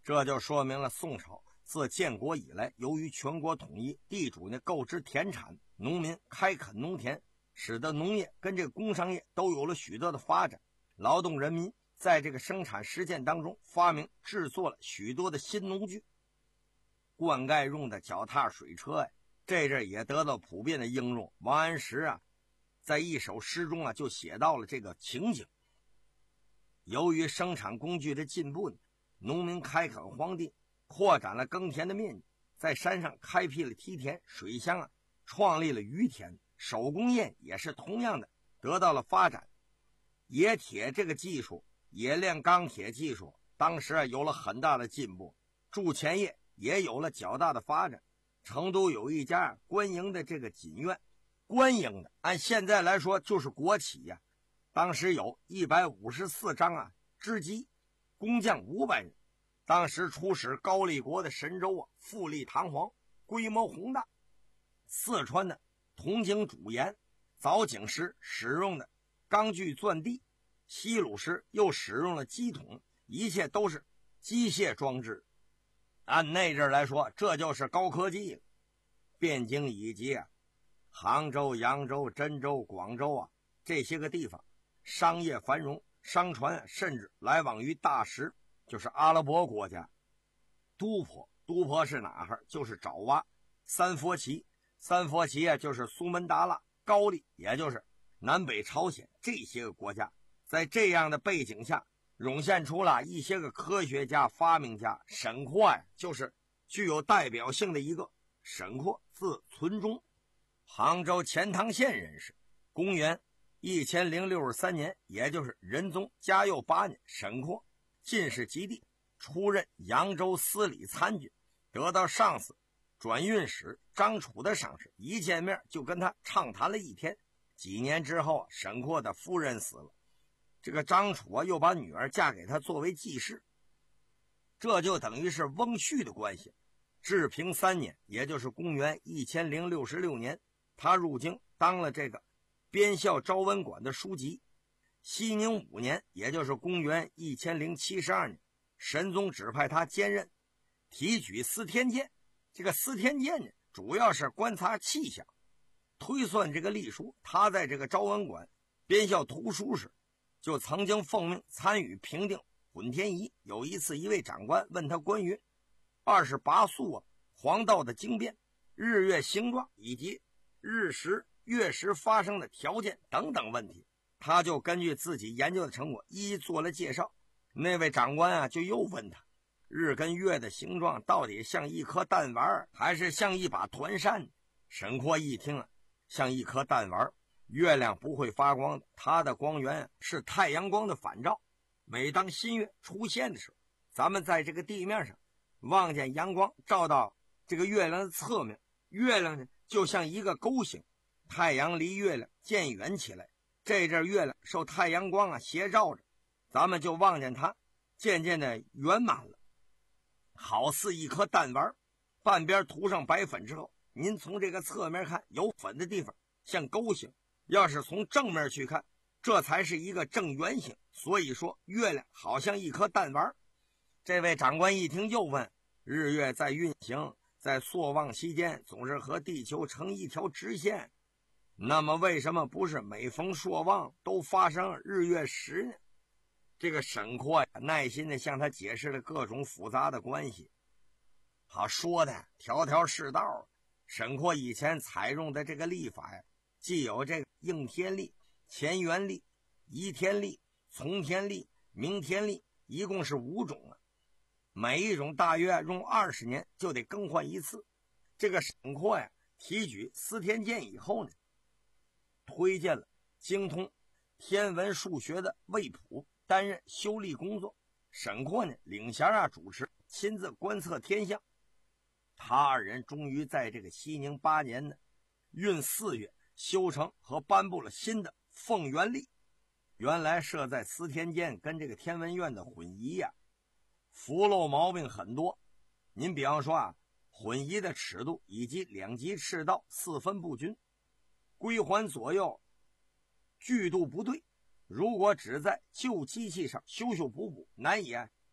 这就说明了宋朝自建国以来，由于全国统一，地主呢购置田产，农民开垦农田，使得农业跟这个工商业都有了许多的发展。劳动人民在这个生产实践当中发明制作了许多的新农具，灌溉用的脚踏水车呀，这阵也得到普遍的应用。王安石啊，在一首诗中啊就写到了这个情景。由于生产工具的进步，农民开垦荒地，扩展了耕田的面积，在山上开辟了梯田，水乡啊创立了渔田，手工业也是同样的得到了发展。冶铁这个技术，冶炼钢铁技术，当时啊有了很大的进步。铸钱业也有了较大的发展。成都有一家官营的这个锦院，官营的按现在来说就是国企呀、啊。当时有一百五十四张啊织机，工匠五百人。当时出使高丽国的神州啊，富丽堂皇，规模宏大。四川的铜井主盐、凿井时使用的钢锯钻地，西鲁时又使用了机筒，一切都是机械装置。按那阵来说，这就是高科技了。汴京以及啊杭州、扬州、真州、广州啊这些个地方，商业繁荣，商船甚至来往于大食，就是阿拉伯国家。都坡，都坡是哪儿？就是爪哇。三佛齐，三佛齐啊就是苏门答腊。高丽也就是南北朝鲜这些个国家。在这样的背景下，涌现出了一些个科学家、发明家。沈括呀，就是具有代表性的一个。沈括字存中，杭州钱塘县人士。公元一千零六十三年，也就是仁宗嘉佑八年，沈括进士及第，出任扬州司礼参军，得到上司转运使张楚的赏识，一见面就跟他畅谈了一天。几年之后，沈括的夫人死了，这个张楚啊又把女儿嫁给他作为继室，这就等于是翁婿的关系。治平三年，也就是公元一千零六十六年，他入京当了这个编校昭文馆的书籍。熙宁五年，也就是公元一千零七十二年，神宗指派他兼任提举司天监。这个司天监呢，主要是观察气象，推算这个历书。他在这个昭文馆编校图书时，就曾经奉命参与评定混天仪。有一次，一位长官问他关于二十八宿啊黄道的经变、日月形状以及日食、月食发生的条件等等问题，他就根据自己研究的成果一一做了介绍。那位长官啊就又问他，日跟月的形状到底像一颗弹丸还是像一把团扇？沈括一听啊，像一颗弹丸。月亮不会发光的，它的光源是太阳光的反照。每当新月出现的时候，咱们在这个地面上望见阳光照到这个月亮的侧面，月亮呢就像一个勾形，太阳离月亮渐远起来，这阵月亮受太阳光啊斜照着，咱们就望见它渐渐的圆满了，好似一颗弹丸。半边涂上白粉之后，您从这个侧面看，有粉的地方像勾形，要是从正面去看，这才是一个正圆形。所以说月亮好像一颗弹丸。这位长官一听又问，日月在运行，在朔望期间总是和地球成一条直线，那么为什么不是每逢朔望都发生日月食呢？这个沈括呀耐心地向他解释了各种复杂的关系。好，说的条条是道。沈括以前采用的这个历法呀，既有这个应天历、乾元历、移天历、从天历、明天历，一共是五种啊。每一种大约用二十年就得更换一次。这个沈括呀提举司天监以后呢，推荐了精通天文数学的魏普担任修历工作。沈括呢领衔啊主持，亲自观测天象。他二人终于在这个熙宁八年呢闰四月修成和颁布了新的凤元历。原来设在司天监跟这个天文院的混仪呀、啊符漏毛病很多。您比方说啊，混仪的尺度以及两级赤道四分不均，归环左右距度不对。如果只在旧机器上修修补补，难以啊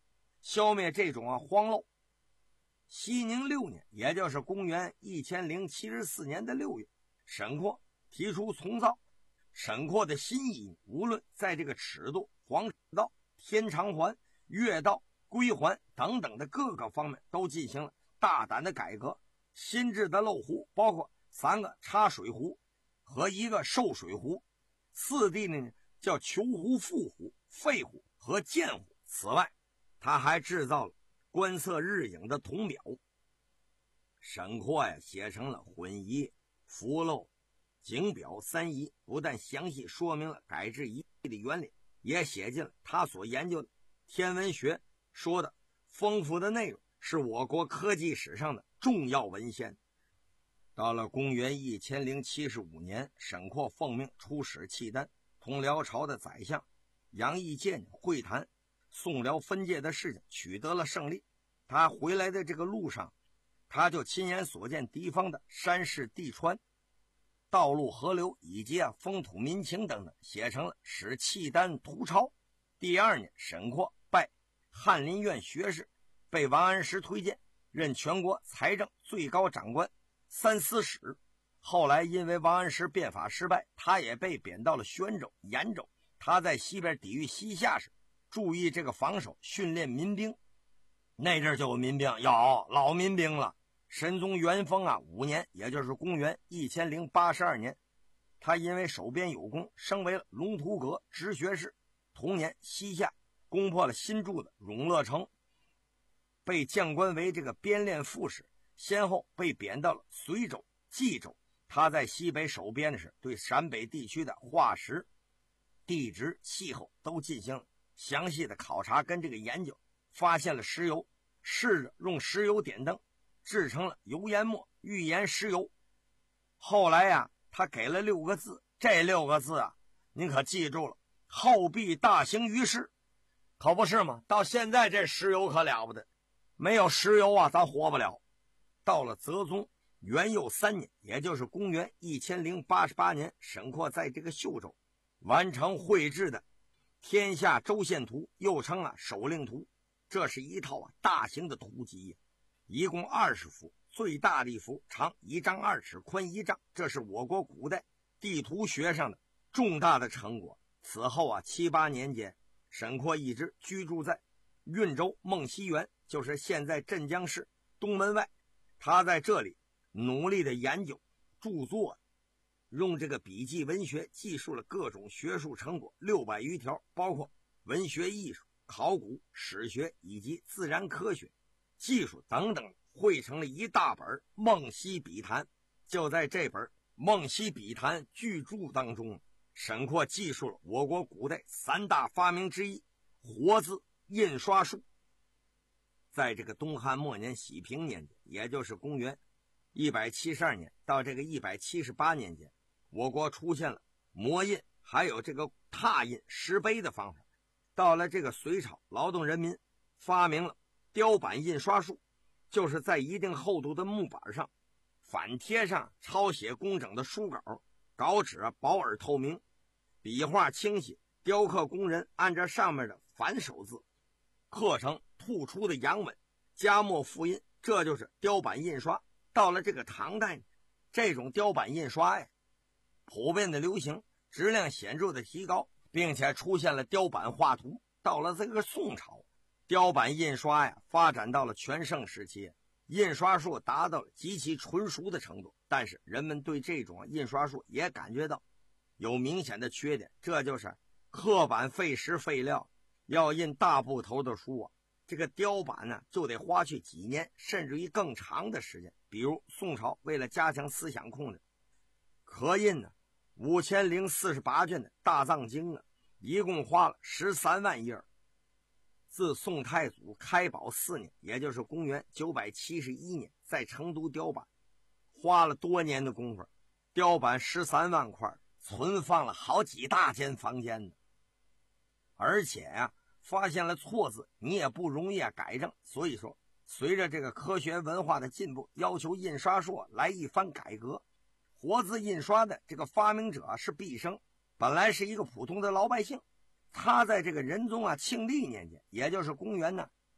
消灭这种啊荒漏。熙宁六年，也就是公元一千零七十四年的六月，沈括提出重造。沈括的新意，无论在这个尺度、黄道、天长环、月道、归环等等的各个方面都进行了大胆的改革。新制的漏壶包括三个插水壶和一个受水壶，四弟呢叫囚壶、副壶、废壶和剑壶。此外，他还制造了观测日影的铜表。沈括呀写成了混仪、符漏、景表三仪，不但详细说明了改制仪的原理，也写进了他所研究的天文学说的丰富的内容，是我国科技史上的重要文献。到了公元一千零七十五年，沈括奉命出使契丹，同辽朝的宰相杨义建会谈宋辽分界的事情，取得了胜利。他回来的这个路上，他就亲眼所见敌方的山势地川、道路河流以及啊风土民情等等，写成了《使契丹图钞》。第二年，沈括拜翰林院学士，被王安石推荐，任全国财政最高长官、三司使。后来因为王安石变法失败，他也被贬到了宣州、延州。他在西边抵御西夏时，注意这个防守，训练民兵。那阵就有民兵，有老民兵了。神宗元丰啊五年，也就是公元一千零八十二年，他因为守边有功，升为了龙图阁直学士。同年，西夏攻破了新筑的永乐城，被降官为这个边练副使，先后被贬到了随州、冀州。他在西北守边的时，对陕北地区的化石、地质、气候都进行了详细的考察跟这个研究，发现了石油，试着用石油点灯，制成了油研末、预研石油。后来呀、啊，他给了六个字，这六个字啊，您可记住了：后必大行于世。可不是吗？到现在这石油可了不得，没有石油啊，咱活不了。到了泽宗元佑三年，也就是公元一千零八十八年，沈括在这个秀州完成绘制的《天下州县图》，又称啊守令图。这是一套啊大型的图集，一共二十幅，最大的一幅长一丈二尺，宽一丈，这是我国古代地图学上的重大的成果。此后啊七八年间，沈括一直居住在运州孟溪园，就是现在镇江市东门外。他在这里努力的研究著作，用这个笔记文学记述了各种学术成果六百余条，包括文学艺术、考古、史学以及自然科学、技术等等，汇成了一大本《梦溪笔谈》。就在这本《梦溪笔谈》巨著当中，沈括记述了我国古代三大发明之一活字印刷术。在这个东汉末年喜平年间，也就是公元一百七十二年到这个一百七十八年间，我国出现了磨印还有这个拓印石碑的方法。到了这个隋朝，劳动人民发明了雕版印刷术，就是在一定厚度的木板上反贴上抄写工整的书稿，稿纸啊薄而透明，笔画清晰，雕刻工人按照上面的反手字刻成突出的阳文，加墨复印，这就是雕版印刷。到了这个唐代，这种雕版印刷呀普遍的流行，质量显著的提高，并且出现了雕版画图。到了这个宋朝，雕版印刷呀发展到了全盛时期，印刷术达到了极其纯熟的程度。但是人们对这种印刷术也感觉到有明显的缺点，这就是刻板费时费料。要印大部头的书啊，这个雕版呢就得花去几年甚至于更长的时间。比如宋朝为了加强思想控制，刻印呢五千零四十八卷的大藏经啊，一共花了十三万页。自宋太祖开宝四年，也就是公元九百七十一年，在成都雕版，花了多年的功夫，雕版十三万块，存放了好几大间房间呢。而且啊发现了错字，你也不容易啊改正。所以说随着这个科学文化的进步，要求印刷术来一番改革。活字印刷的这个发明者是毕升，本来是一个普通的老百姓。他在这个仁宗啊庆历年间，也就是公元呢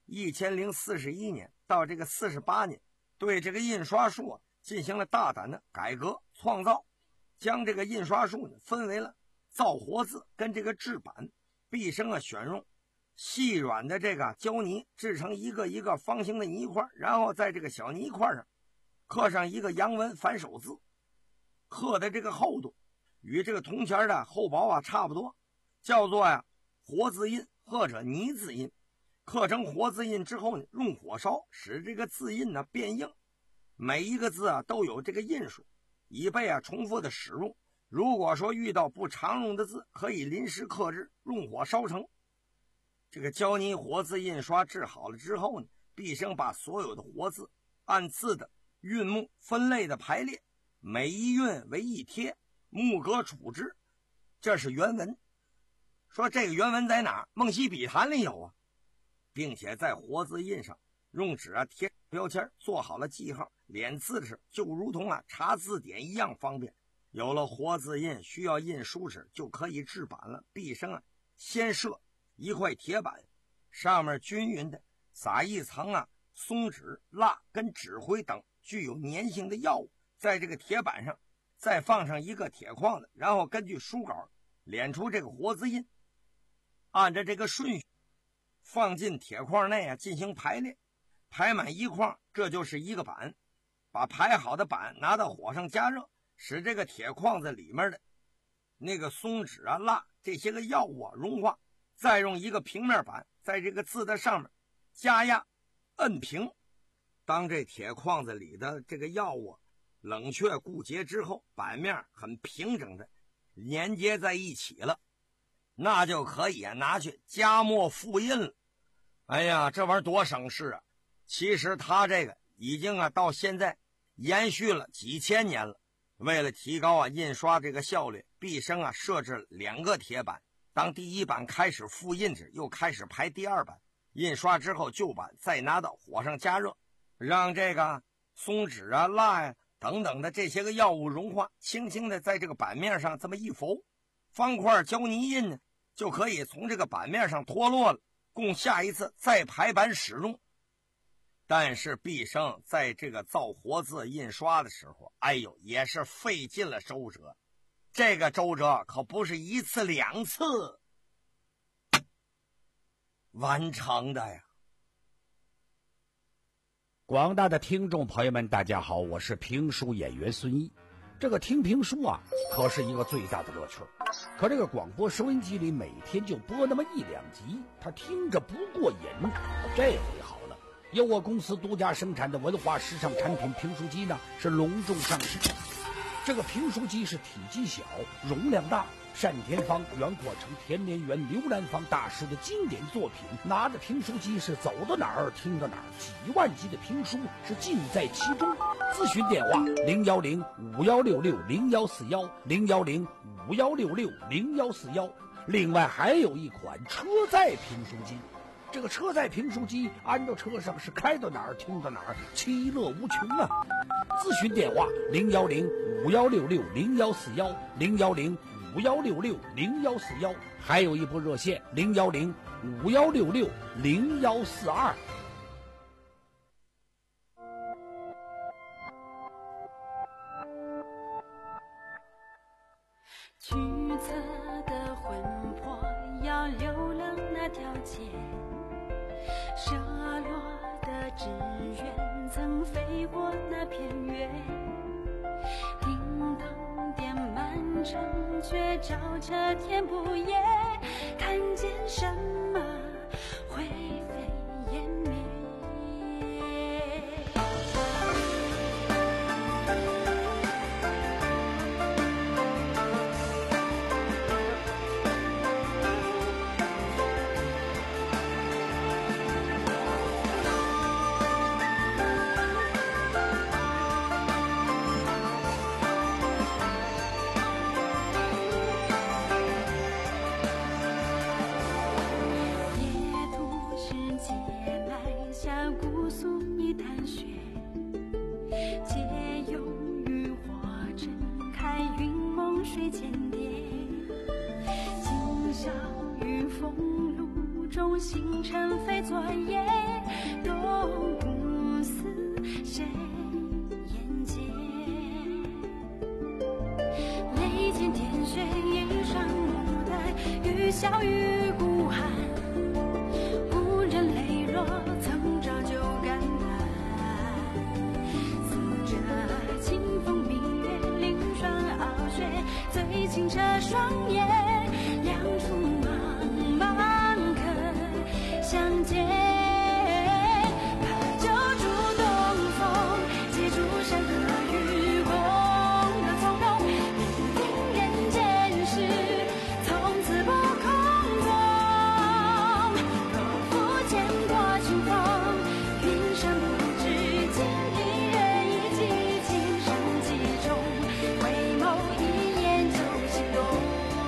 一千零四十一年到这个四十八年，对这个印刷术啊进行了大胆的改革创造，将这个印刷术呢分为了造活字跟这个制版。毕生啊选用细软的这个胶泥制成一个一个方形的泥块，然后在这个小泥块上刻上一个阳文反手字，刻的这个厚度与这个铜钱的厚薄啊差不多，叫做呀活字印或者泥字印。刻成活字印之后呢，用火烧使这个字印呢变硬，每一个字啊都有这个印数，以备啊重复的使用。如果说遇到不常用的字，可以临时刻制，用火烧成。这个胶泥活字印刷制好了之后呢，毕生把所有的活字按字的韵目分类的排列，每一韵为一帖，木格处之。这是原文。说这个原文在哪儿？梦溪笔谈里有啊，并且在活字印上用纸啊贴标签，做好了记号，连字的时就如同啊查字典一样方便。有了活字印，需要印书纸就可以制版了。毕生啊先设一块铁板，上面均匀的撒一层啊松脂、蜡跟纸灰等具有粘性的药物，在这个铁板上再放上一个铁框子，然后根据书稿敛出这个活字印，按照这个顺序放进铁框内啊进行排列，排满一框，这就是一个板。把排好的板拿到火上加热，使这个铁框子里面的那个松脂啊、蜡这些个药物啊融化，再用一个平面板在这个字的上面加压摁平。当这铁框子里的这个药物冷却固结之后，板面很平整的连接在一起了，那就可以啊拿去加墨复印了。哎呀，这玩意儿多省事啊！其实它这个已经啊到现在延续了几千年了。为了提高啊印刷这个效率，毕生啊设置两个铁板。当第一版开始复印时，又开始排第二版。印刷之后，旧版再拿到火上加热，让这个松脂啊、蜡呀、啊、等等的这些个药物融化，轻轻的在这个板面上这么一浮，方块胶泥印呢就可以从这个板面上脱落了，供下一次再排版使用。但是毕生在这个造活字印刷的时候，哎呦，也是费尽了周折。这个周折可不是一次两次完成的呀。 广大的听众朋友们，大家好，我是评书演员孙一。这个听评书啊，可是一个最大的乐趣。可这个广播收音机里每天就播那么一两集，他听着不过瘾。这回好了，由我公司独家生产的文化时尚产品评书机呢，是隆重上市。这个评书机是体积小、容量大，单田芳、袁阔成、田连元、刘兰芳大师的经典作品。拿着评书机是走到哪儿听到哪儿，几万集的评书是尽在其中。咨询电话零幺零五幺六六零幺四幺零幺零五幺六六零幺四幺。另外还有一款车载评书机。这个车载评书机安到车上是开到哪儿听到哪儿，其乐无穷啊！咨询电话零幺零五幺六六零幺四幺零幺零五幺六六零幺四幺，还有一部热线零幺零五幺六六零幺四二。 曲折的魂魄要流浪那条街，射落的志愿曾飞过那片月，铃铛点满城却照彻天不夜，看见什么灰飞烟灭。水间蝶，今宵雨风露中星辰飞作业，都不似谁眼界。雷剑天雪一双牡丹，雨小雨孤寒，无人泪落曾照旧感叹。似这清风明月，凌霜傲雪，最清澈双眼，两处茫茫可相见。怕酒煮东风，借竹山河与共的从容，聆听人间事，从此不空洞。若不见过清风，云深不知今一人一骑，情深几重，回眸一眼就心动。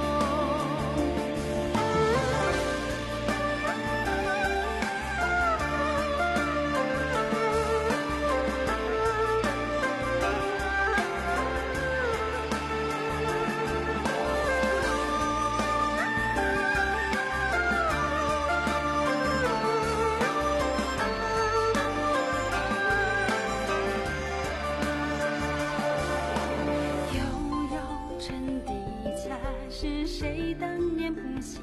悠悠沉底下，是谁当年谱写？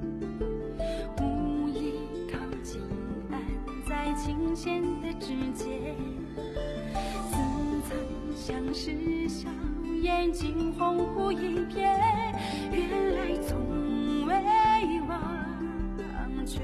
无意靠近，安在琴弦的指节。似曾相识，笑眼惊鸿鹄一瞥，原来从未忘却。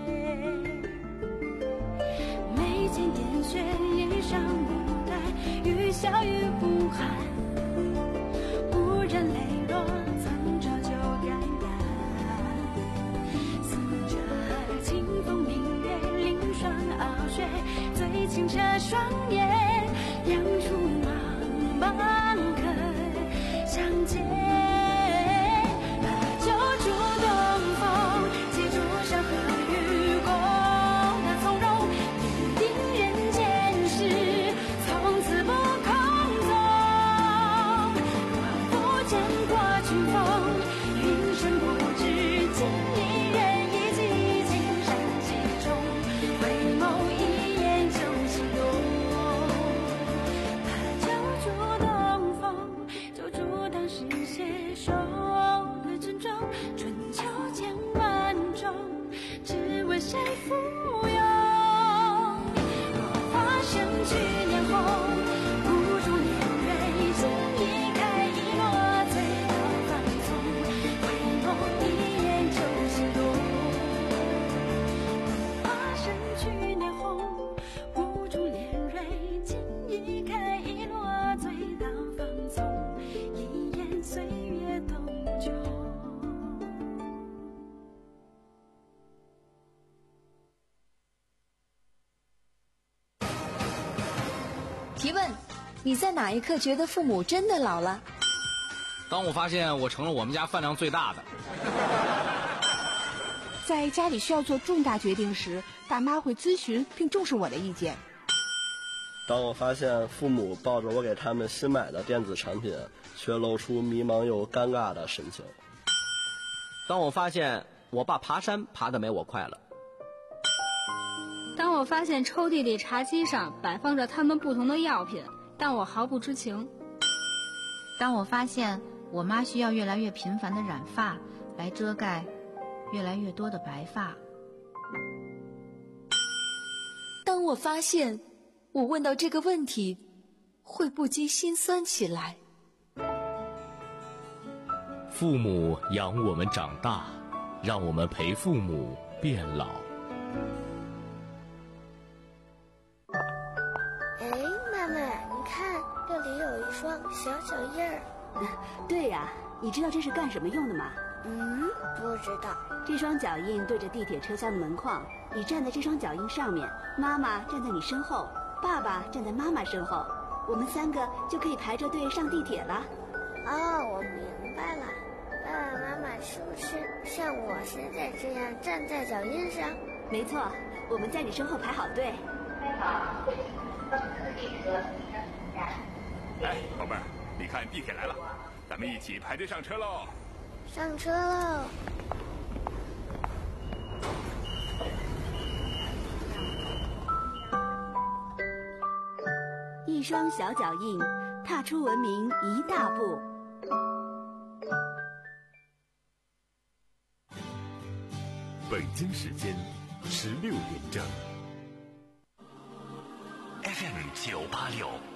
眉间点穴，一双牡丹，雨小雨不寒，无人泪落曾照旧感叹。似这清风明月，凌霜傲雪，最清澈双眼，两处茫茫可相见。把酒煮东风，借竹山河与共的从容，聆听人间事，从此不空洞。若不见过清风，云深不知今一人一骑，情深几重，回眸一眼就心动。把酒煮东风，就煮当时携手的珍重，春秋千万种，只为谁附庸。若花生去年红，不住年蕊，情一开一落，醉到放纵，回眸一眼就心动。花生去年红，不住年蕊，情一开一落，醉到放纵，一眼岁月冬秋。 提问：你在哪一刻觉得父母真的老了？ 当我发现我成了我们家饭量最大的。 在家里需要做重大决定时，爸妈会咨询并重视我的意见。 当我发现父母抱着我给他们新买的电子产品，却露出迷茫又尴尬的神情。 当我发现我爸爬山爬得没我快了。 当我发现抽屉里茶几上摆放着他们不同的药品，但我毫不知情。 当我发现我妈需要越来越频繁的染发来遮盖越来越多的白发。 当我发现我问到这个问题会不禁心酸起来。 父母养我们长大，让我们陪父母变老。 哎，妈妈，你看这里有一双小脚印儿。 对呀、啊，你知道这是干什么用的吗？ 嗯，不知道。 这双脚印对着地铁车厢的门框，你站在这双脚印上面，妈妈站在你身后，爸爸站在妈妈身后，我们三个就可以排着队上地铁了。 哦，我明白了。爸爸妈妈是不是像我现在这样站在脚印上？ 没错，我们在你身后排好队。 哎，宝贝儿，你看地铁来了，咱们一起排队上车喽！ 上车喽！ 一双小脚印，踏出文明一大步。 北京时间十六点整。 F M 九八六